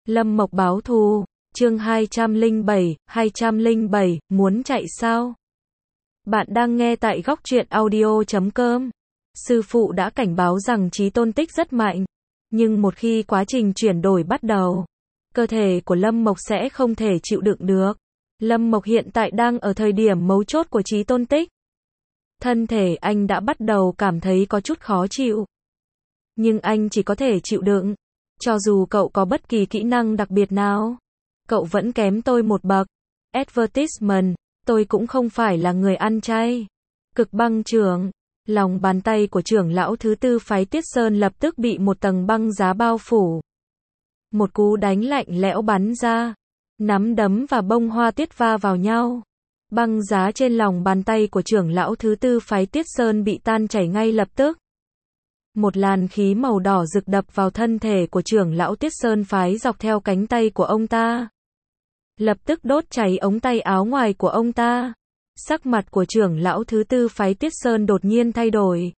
Lâm Mộc báo thù, chương 207, muốn chạy sao? Bạn đang nghe tại góc truyện audio.com. Sư phụ đã cảnh báo rằng Chí Tôn Tích rất mạnh, nhưng một khi quá trình chuyển đổi bắt đầu, cơ thể của Lâm Mộc sẽ không thể chịu đựng được. Lâm Mộc hiện tại đang ở thời điểm mấu chốt của Chí Tôn Tích. Thân thể anh đã bắt đầu cảm thấy có chút khó chịu. Nhưng anh chỉ có thể chịu đựng. Cho dù cậu có bất kỳ kỹ năng đặc biệt nào, cậu vẫn kém tôi một bậc. Advertisement, tôi cũng không phải là người ăn chay. Cực băng trưởng, lòng bàn tay của trưởng lão thứ tư phái Tiết Sơn lập tức bị một tầng băng giá bao phủ. Một cú đánh lạnh lẽo bắn ra, nắm đấm và bông hoa tiết va vào nhau. Băng giá trên lòng bàn tay của trưởng lão thứ tư phái Tiết Sơn bị tan chảy ngay lập tức. Một làn khí màu đỏ rực đập vào thân thể của trưởng lão Tiết Sơn phái dọc theo cánh tay của ông ta. Lập tức đốt cháy ống tay áo ngoài của ông ta. Sắc mặt của trưởng lão thứ tư phái Tiết Sơn đột nhiên thay đổi.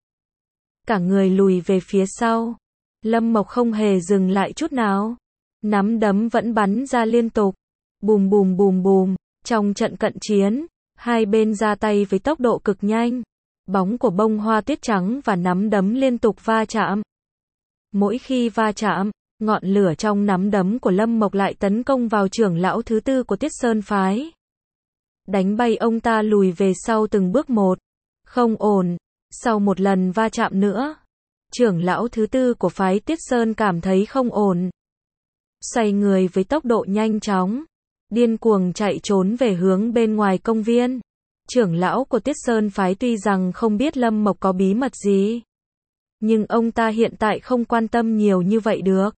Cả người lùi về phía sau. Lâm Mộc không hề dừng lại chút nào. Nắm đấm vẫn bắn ra liên tục. Bùm bùm bùm bùm. Trong trận cận chiến, hai bên ra tay với tốc độ cực nhanh. Bóng của bông hoa tuyết trắng và nắm đấm liên tục va chạm. Mỗi khi va chạm, ngọn lửa trong nắm đấm của Lâm Mộc lại tấn công vào trưởng lão thứ tư của Tiết Sơn phái. Đánh bay ông ta lùi về sau từng bước một. Không ổn. Sau một lần va chạm nữa, trưởng lão thứ tư của phái Tiết Sơn cảm thấy không ổn. Xoay người với tốc độ nhanh chóng, điên cuồng chạy trốn về hướng bên ngoài công viên. Trưởng lão của Tiết Sơn phái tuy rằng không biết Lâm Mộc có bí mật gì, nhưng ông ta hiện tại không quan tâm nhiều như vậy được.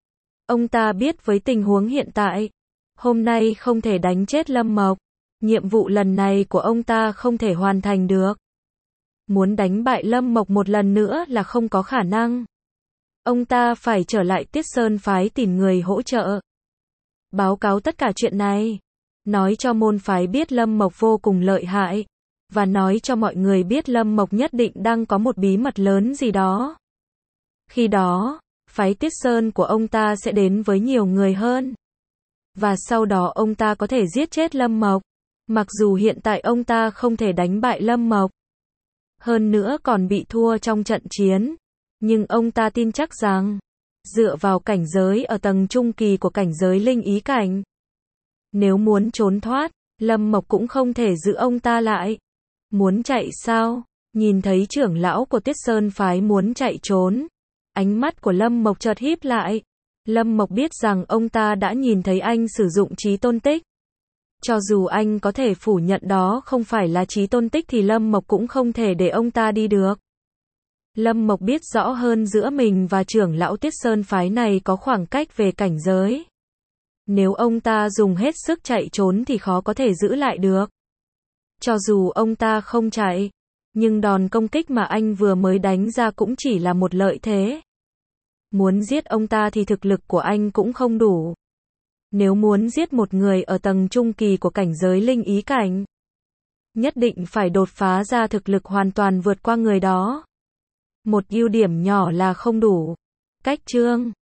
Ông ta biết với tình huống hiện tại, hôm nay không thể đánh chết Lâm Mộc. Nhiệm vụ lần này của ông ta không thể hoàn thành được. Muốn đánh bại Lâm Mộc một lần nữa là không có khả năng. Ông ta phải trở lại Tiết Sơn phái tìm người hỗ trợ. Báo cáo tất cả chuyện này. Nói cho môn phái biết Lâm Mộc vô cùng lợi hại. Và nói cho mọi người biết Lâm Mộc nhất định đang có một bí mật lớn gì đó. Khi đó, phái Tiết Sơn của ông ta sẽ đến với nhiều người hơn. Và sau đó ông ta có thể giết chết Lâm Mộc. Mặc dù hiện tại ông ta không thể đánh bại Lâm Mộc, hơn nữa còn bị thua trong trận chiến, nhưng ông ta tin chắc rằng, dựa vào cảnh giới ở tầng trung kỳ của cảnh giới linh ý cảnh, nếu muốn trốn thoát, Lâm Mộc cũng không thể giữ ông ta lại. Muốn chạy sao? Nhìn thấy trưởng lão của Tiết Sơn phái muốn chạy trốn, ánh mắt của Lâm Mộc chợt híp lại. Lâm Mộc biết rằng ông ta đã nhìn thấy anh sử dụng Chí Tôn Tích. Cho dù anh có thể phủ nhận đó không phải là Chí Tôn Tích thì Lâm Mộc cũng không thể để ông ta đi được. Lâm Mộc biết rõ hơn giữa mình và trưởng lão Tiết Sơn phái này có khoảng cách về cảnh giới. Nếu ông ta dùng hết sức chạy trốn thì khó có thể giữ lại được. Cho dù ông ta không chạy, nhưng đòn công kích mà anh vừa mới đánh ra cũng chỉ là một lợi thế. Muốn giết ông ta thì thực lực của anh cũng không đủ. Nếu muốn giết một người ở tầng trung kỳ của cảnh giới linh ý cảnh, nhất định phải đột phá ra thực lực hoàn toàn vượt qua người đó. Một ưu điểm nhỏ là không đủ. Cách chương